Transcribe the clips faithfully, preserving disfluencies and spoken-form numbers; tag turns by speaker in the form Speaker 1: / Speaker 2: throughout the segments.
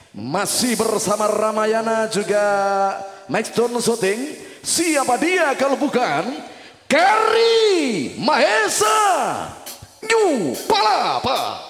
Speaker 1: Masih bersama Ramayana juga Next Tone Shooting. Siapa dia kalau bukan Kerry Mahesa New Palapa.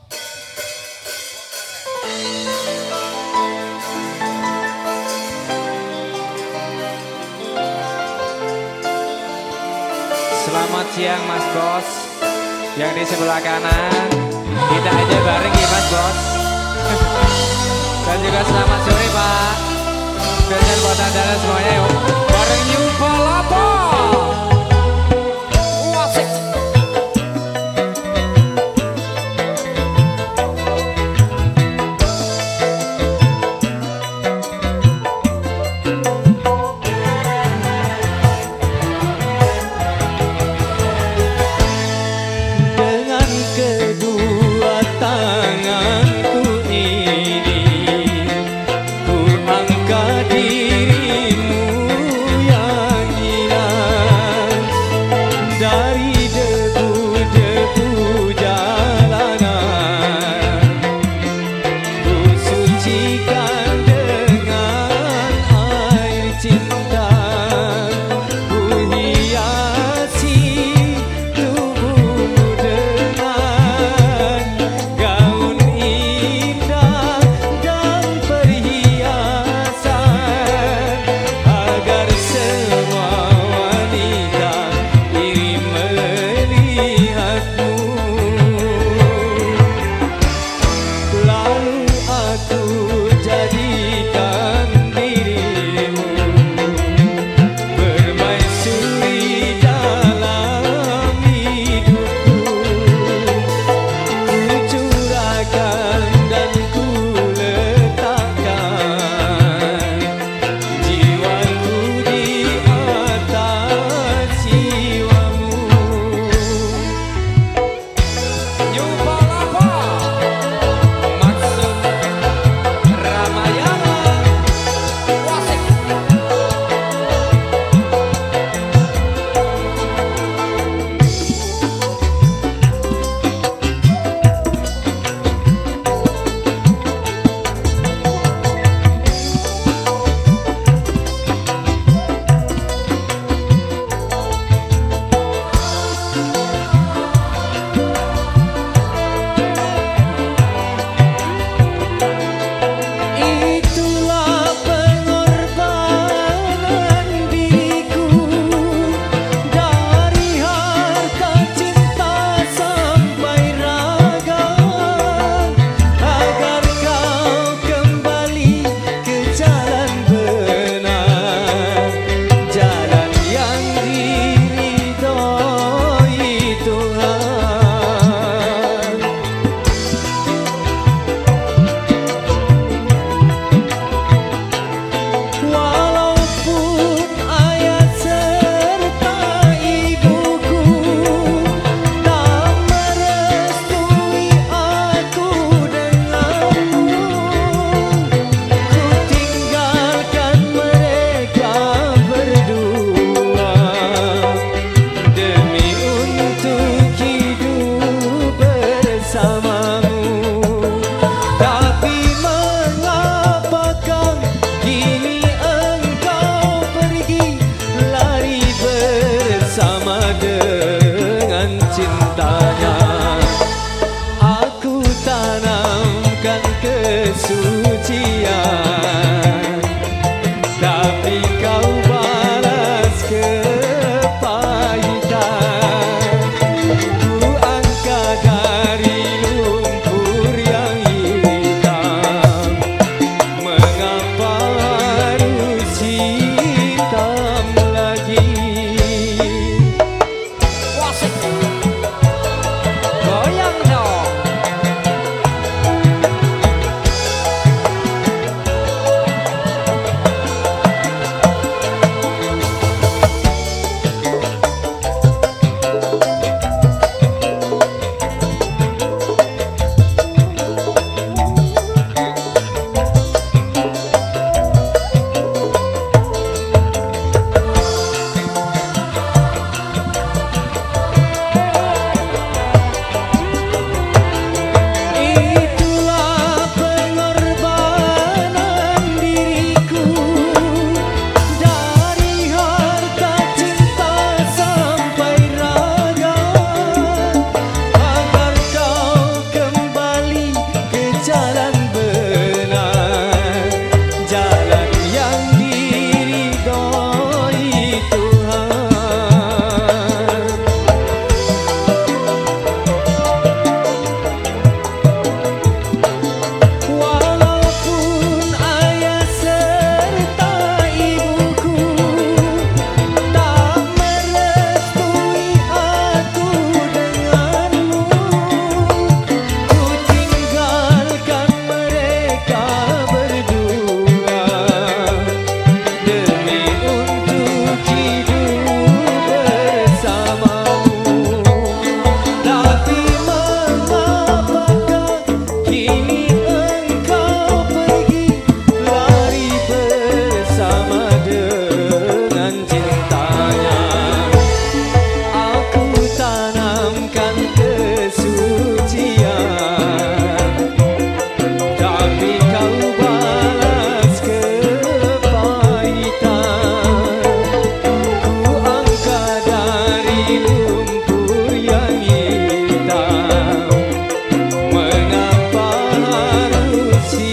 Speaker 2: Selamat siang Mas Bos. Yang di sebelah kanan kita aja bareng ya Mas Bos. Dan juga selamat sore Pak. Spesial buat anda semuanya yuk. Bareng New Palapa. Wasik.
Speaker 3: Dengan kedua tanganku ini ku angkat dirimu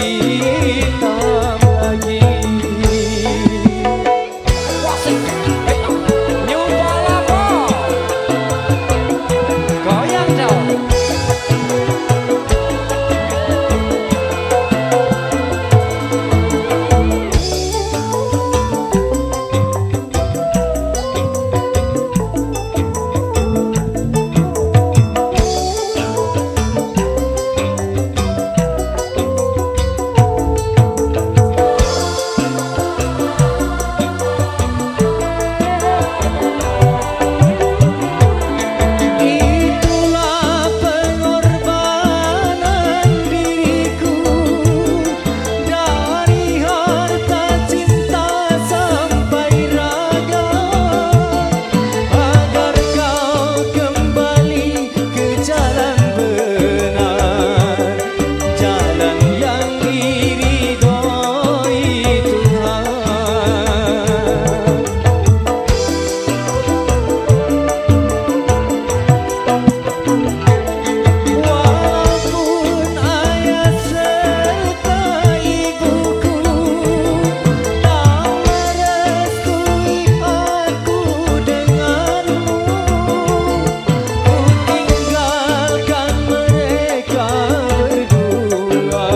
Speaker 3: hitam lagi.
Speaker 2: New Palapa. Goyang dong.
Speaker 3: Itulah pengorbanan diriku, dari harta cinta sampai raga, agar kau kembali ke jalan benar, jalan yang diridhoi Tuhan. Walaupun ayah serta ibuku tak merestui aku denganmu, ku tinggalkan mereka berdua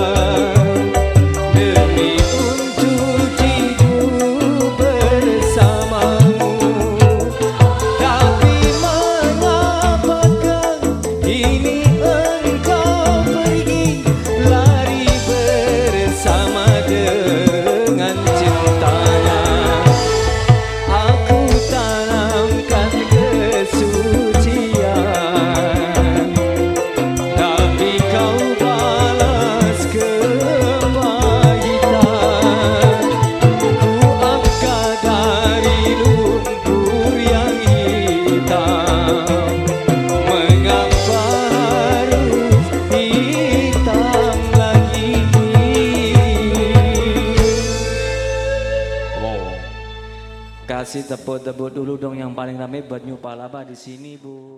Speaker 3: demi untuk hidup bersamamu. Tapi mengapakah ini engkau pergi, lari bersama dengan cintanya? Aku tanamkan kesucian, tapi kau balas kepahitan. Ku angkat dari lumpur yang hitam, mengapa harus hitam lagi?
Speaker 2: Wow. Kasih tepuk-tepuk dulu dong yang paling rame buat New Palapa di sini, Bu.